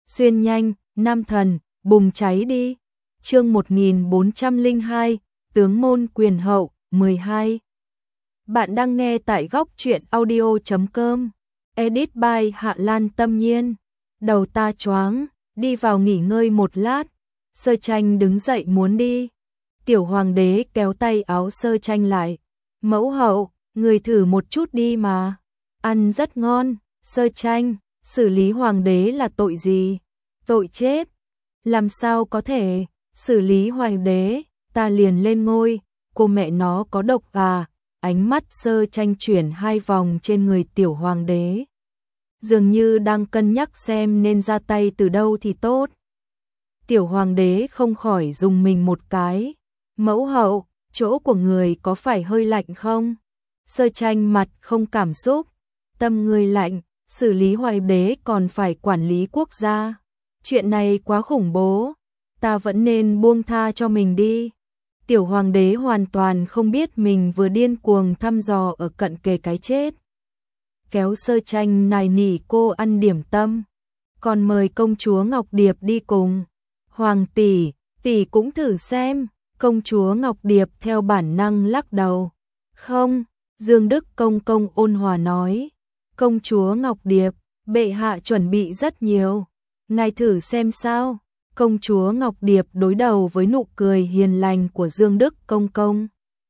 xuyên nhanh, nam thần, bùng cháy đi. Chương 1402, tướng môn quyền hậu, 12. Bạn đang nghe tại góc truyện audio.com. Edit by Hạ Lan Tâm Nhiên. Đầu ta choáng, đi vào nghỉ ngơi một lát. Sơ Tranh đứng dậy muốn đi. Tiểu hoàng đế kéo tay áo Sơ Tranh lại. Mẫu hậu, người thử một chút đi mà. Ăn rất ngon. Sơ Tranh, xử lý hoàng đế là tội gì? Tội chết. Làm sao có thể? Xử lý hoàng đế, ta liền lên ngôi. Cô mẹ nó có độc à? Ánh mắt Sơ Tranh chuyển hai vòng trên người tiểu hoàng đế. Dường như đang cân nhắc xem nên ra tay từ đâu thì tốt. Tiểu hoàng đế không khỏi dùng mình một cái. Mẫu hậu, chỗ của người có phải hơi lạnh không? Sơ Tranh mặt không cảm xúc. Tâm người lạnh, xử lý hoàng đế còn phải quản lý quốc gia. Chuyện này quá khủng bố. Ta vẫn nên buông tha cho mình đi. Tiểu hoàng đế hoàn toàn không biết mình vừa điên cuồng thăm dò ở cận kề cái chết. Kéo Sơ Tranh nài nỉ cô ăn điểm tâm. Còn mời công chúa Ngọc Điệp đi cùng. Hoàng tỷ, tỷ cũng thử xem. Công chúa Ngọc Điệp theo bản năng lắc đầu. Không, Dương Đức công công ôn hòa nói. Công chúa Ngọc Điệp, bệ hạ chuẩn bị rất nhiều. Ngài thử xem sao. Công chúa Ngọc Điệp đối đầu với nụ cười hiền lành của Dương Đức công công.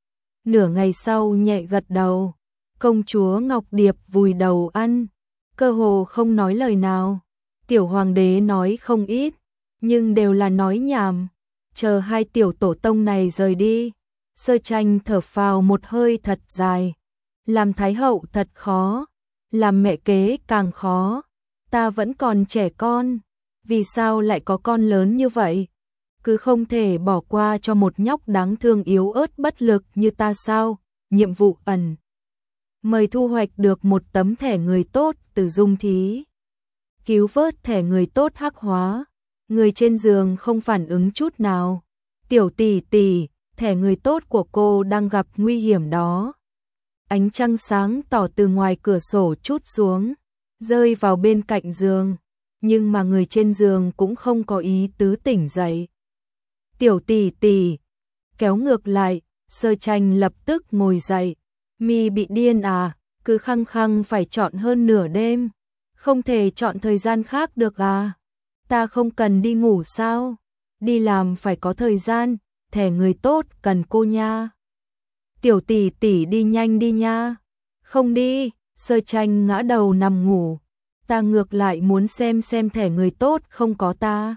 Nửa ngày sau nhẹ gật đầu. Công chúa Ngọc Điệp vùi đầu ăn, cơ hồ không nói lời nào. Tiểu hoàng đế nói không ít, nhưng đều là nói nhảm. Chờ hai tiểu tổ tông này rời đi, Sơ Tranh thở phào một hơi thật dài. Làm thái hậu thật khó, làm mẹ kế càng khó. Ta vẫn còn trẻ con, vì sao lại có con lớn như vậy? Cứ không thể bỏ qua cho một nhóc đáng thương yếu ớt bất lực như ta sao? Nhiệm vụ ẩn. Mời thu hoạch được một tấm thẻ người tốt từ Dung Thí. Cứu vớt thẻ người tốt hắc hóa. Người trên giường không phản ứng chút nào. Tiểu tỷ tỷ, thẻ người tốt của cô đang gặp nguy hiểm đó. Ánh trăng sáng tỏ từ ngoài cửa sổ trút xuống, rơi vào bên cạnh giường. Nhưng mà người trên giường cũng không có ý tứ tỉnh dậy. Tiểu tỷ tỷ, kéo ngược lại, Sơ Tranh lập tức ngồi dậy. Mi bị điên à, cứ khăng khăng phải chọn hơn nửa đêm. Không thể chọn thời gian khác được à? Ta không cần đi ngủ sao? Đi làm phải có thời gian, thẻ người tốt cần cô nha. Tiểu tỷ tỷ đi nhanh đi nha. Không đi, Sơ Tranh ngã đầu nằm ngủ. Ta ngược lại muốn xem thẻ người tốt không có ta.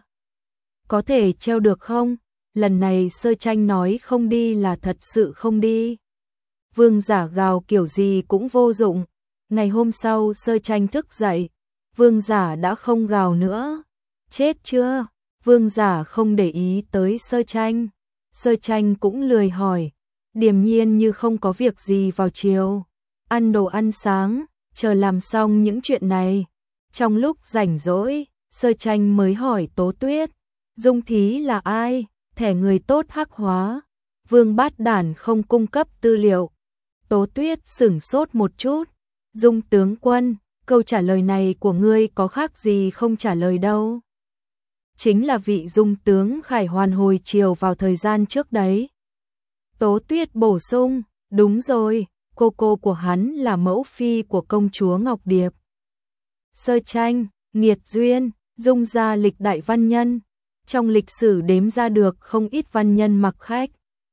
Có thể treo được không? Lần này Sơ Tranh nói không đi là thật sự không đi. Vương Giả gào kiểu gì cũng vô dụng. Ngày hôm sau Sơ Tranh thức dậy, Vương Giả đã không gào nữa. Chết chưa? Vương Giả không để ý tới Sơ Tranh. Sơ Tranh cũng lười hỏi, điềm nhiên như không có việc gì vào chiều. Ăn đồ ăn sáng, chờ làm xong những chuyện này. Trong lúc rảnh rỗi, Sơ Tranh mới hỏi Tố Tuyết, Dung Thí là ai? Thẻ người tốt hắc hóa. Vương Bát Đản không cung cấp tư liệu. Tố Tuyết sửng sốt một chút. Dung tướng quân, câu trả lời này của ngươi có khác gì không trả lời đâu. Chính là vị Dung tướng Khải Hoàn hồi chiều vào thời gian trước đấy. Tố Tuyết bổ sung, đúng rồi, cô của hắn là mẫu phi của công chúa Ngọc Điệp. Sơ Tranh, nghiệt duyên, Dung gia lịch đại văn nhân. Trong lịch sử đếm ra được không ít văn nhân mặc khách.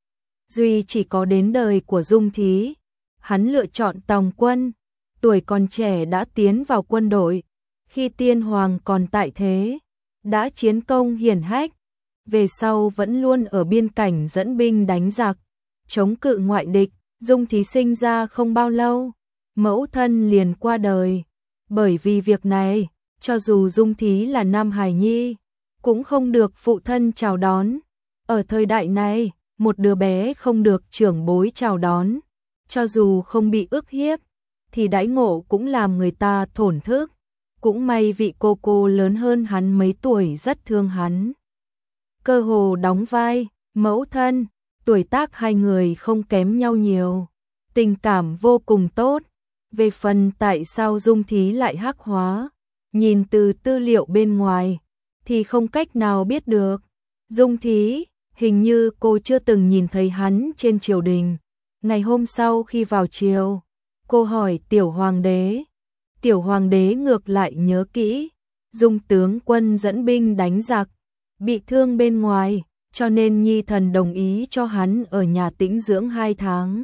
Duy chỉ có đến đời của Dung Thí, hắn lựa chọn tòng quân, tuổi còn trẻ đã tiến vào quân đội, khi tiên hoàng còn tại thế, đã chiến công hiển hách, về sau vẫn luôn ở biên cảnh dẫn binh đánh giặc, chống cự ngoại địch. Dung Thí sinh ra không bao lâu, mẫu thân liền qua đời, bởi vì việc này, cho dù Dung Thí là nam hài nhi, cũng không được phụ thân chào đón. Ở thời đại này, một đứa bé không được trưởng bối chào đón, cho dù không bị ức hiếp, thì đãi ngộ cũng làm người ta thổn thức. Cũng may vị cô lớn hơn hắn mấy tuổi rất thương hắn. Cơ hồ đóng vai, mẫu thân, tuổi tác hai người không kém nhau nhiều. Tình cảm vô cùng tốt. Về phần tại sao Dung Thí lại hắc hóa, nhìn từ tư liệu bên ngoài, thì không cách nào biết được. Dung Thí, hình như cô chưa từng nhìn thấy hắn trên triều đình. Ngày hôm sau khi vào triều, cô hỏi tiểu hoàng đế. Tiểu hoàng đế ngược lại nhớ kỹ, Dung tướng quân dẫn binh đánh giặc, bị thương bên ngoài, cho nên nhi thần đồng ý cho hắn ở nhà tĩnh dưỡng 2 tháng.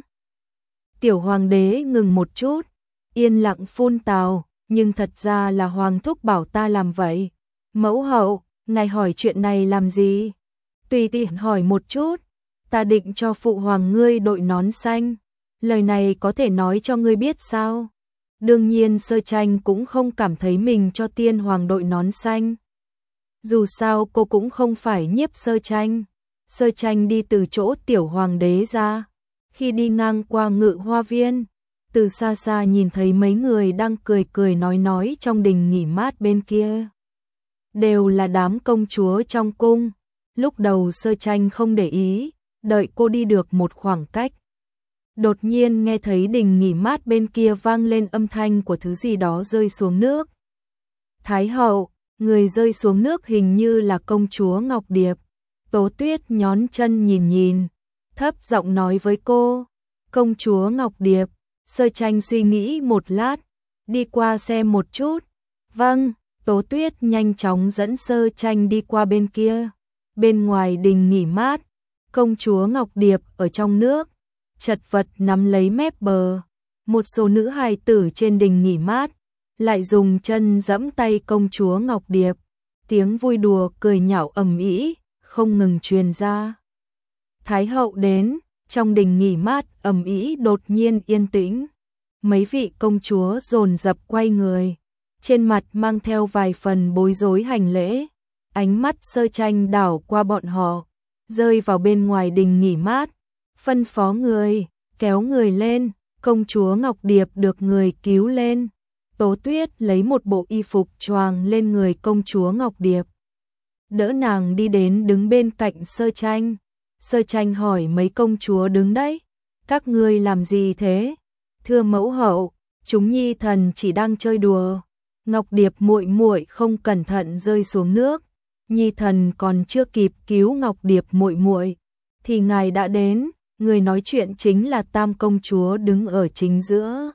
Tiểu hoàng đế ngừng một chút, yên lặng phun tào, nhưng thật ra là hoàng thúc bảo ta làm vậy. Mẫu hậu, ngài hỏi chuyện này làm gì? Tùy tiện hỏi một chút, ta định cho phụ hoàng ngươi đội nón xanh. Lời này có thể nói cho ngươi biết sao? Đương nhiên Sơ Tranh cũng không cảm thấy mình cho tiên hoàng đội nón xanh. Dù sao cô cũng không phải nhiếp Sơ Tranh. Sơ Tranh đi từ chỗ tiểu hoàng đế ra. Khi đi ngang qua Ngự Hoa Viên, từ xa xa nhìn thấy mấy người đang cười cười nói trong đình nghỉ mát bên kia. Đều là đám công chúa trong cung. Lúc đầu Sơ Tranh không để ý, đợi cô đi được một khoảng cách. Đột nhiên nghe thấy đình nghỉ mát bên kia vang lên âm thanh của thứ gì đó rơi xuống nước. Thái hậu, người rơi xuống nước hình như là công chúa Ngọc Điệp. Tố Tuyết nhón chân nhìn, thấp giọng nói với cô, công chúa Ngọc Điệp. Sơ Tranh suy nghĩ một lát, đi qua xem một chút. Vâng, Tố Tuyết nhanh chóng dẫn Sơ Tranh đi qua bên kia. Bên ngoài đình nghỉ mát, công chúa Ngọc Điệp ở trong nước, chật vật nắm lấy mép bờ. Một số nữ hài tử trên đình nghỉ mát lại dùng chân giẫm tay công chúa Ngọc Điệp. Tiếng vui đùa cười nhạo ầm ĩ không ngừng truyền ra. Thái hậu đến, trong đình nghỉ mát ầm ĩ đột nhiên yên tĩnh. Mấy vị công chúa dồn dập quay người, trên mặt mang theo vài phần bối rối hành lễ. Ánh mắt Sơ Tranh đảo qua bọn họ, rơi vào bên ngoài đình nghỉ mát, phân phó người, kéo người lên. Công chúa Ngọc Điệp được người cứu lên. Tố Tuyết lấy một bộ y phục choàng lên người công chúa Ngọc Điệp, đỡ nàng đi đến đứng bên cạnh Sơ Tranh. Sơ Tranh hỏi mấy công chúa đứng đấy, các ngươi làm gì thế? Thưa mẫu hậu, chúng nhi thần chỉ đang chơi đùa. Ngọc Điệp muội muội không cẩn thận rơi xuống nước, nhi thần còn chưa kịp cứu Ngọc Điệp muội muội thì ngài đã đến. Người nói chuyện chính là Tam công chúa đứng ở chính giữa.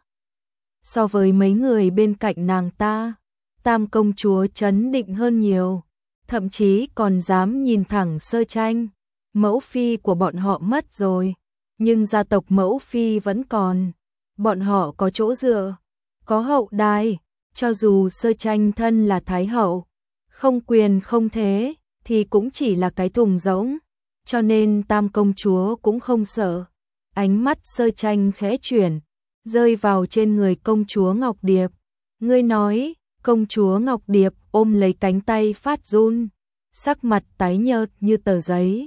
So với mấy người bên cạnh nàng ta, Tam công chúa trấn định hơn nhiều, thậm chí còn dám nhìn thẳng Sơ Tranh. Mẫu phi của bọn họ mất rồi, nhưng gia tộc mẫu phi vẫn còn. Bọn họ có chỗ dựa, có hậu đài, cho dù Sơ Tranh thân là thái hậu, không quyền không thế, thì cũng chỉ là cái thùng rỗng. Cho nên Tam công chúa cũng không sợ. Ánh mắt Sơ Tranh khẽ chuyển, rơi vào trên người công chúa Ngọc Điệp. Ngươi nói, công chúa Ngọc Điệp ôm lấy cánh tay phát run, sắc mặt tái nhợt như tờ giấy.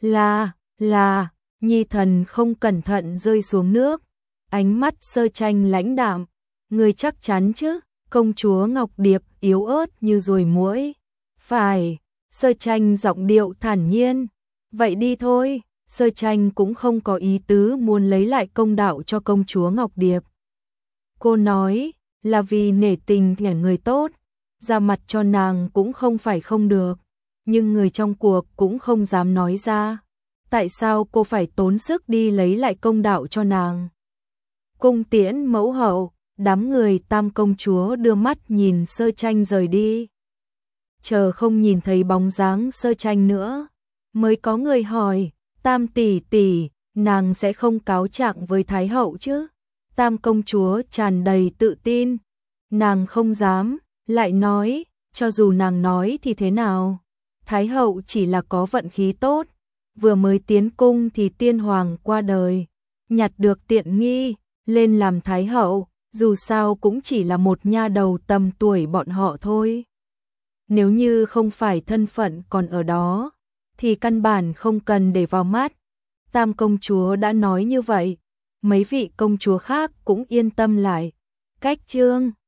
Là, nhi thần không cẩn thận rơi xuống nước. Ánh mắt Sơ Tranh lãnh đạm. Ngươi chắc chắn chứ? Công chúa Ngọc Điệp yếu ớt như ruồi muỗi. Phải, Sơ Tranh giọng điệu thản nhiên. Vậy đi thôi. Sơ Tranh cũng không có ý tứ muốn lấy lại công đạo cho công chúa Ngọc Điệp. Cô nói là vì nể tình thẻ người tốt, ra mặt cho nàng cũng không phải không được, nhưng người trong cuộc cũng không dám nói ra. Tại sao cô phải tốn sức đi lấy lại công đạo cho nàng? Cung tiễn mẫu hậu. Đám người Tam công chúa đưa mắt nhìn Sơ Tranh rời đi. Chờ không nhìn thấy bóng dáng Sơ Tranh nữa, mới có người hỏi, Tam tỷ tỷ, nàng sẽ không cáo trạng với Thái hậu chứ? Tam công chúa tràn đầy tự tin, nàng không dám, lại nói, cho dù nàng nói thì thế nào? Thái hậu chỉ là có vận khí tốt, vừa mới tiến cung thì tiên hoàng qua đời, nhặt được tiện nghi, lên làm Thái hậu, dù sao cũng chỉ là một nha đầu tầm tuổi bọn họ thôi. Nếu như không phải thân phận còn ở đó, thì căn bản không cần để vào mắt. Tam công chúa đã nói như vậy, mấy vị công chúa khác cũng yên tâm lại. Cách chương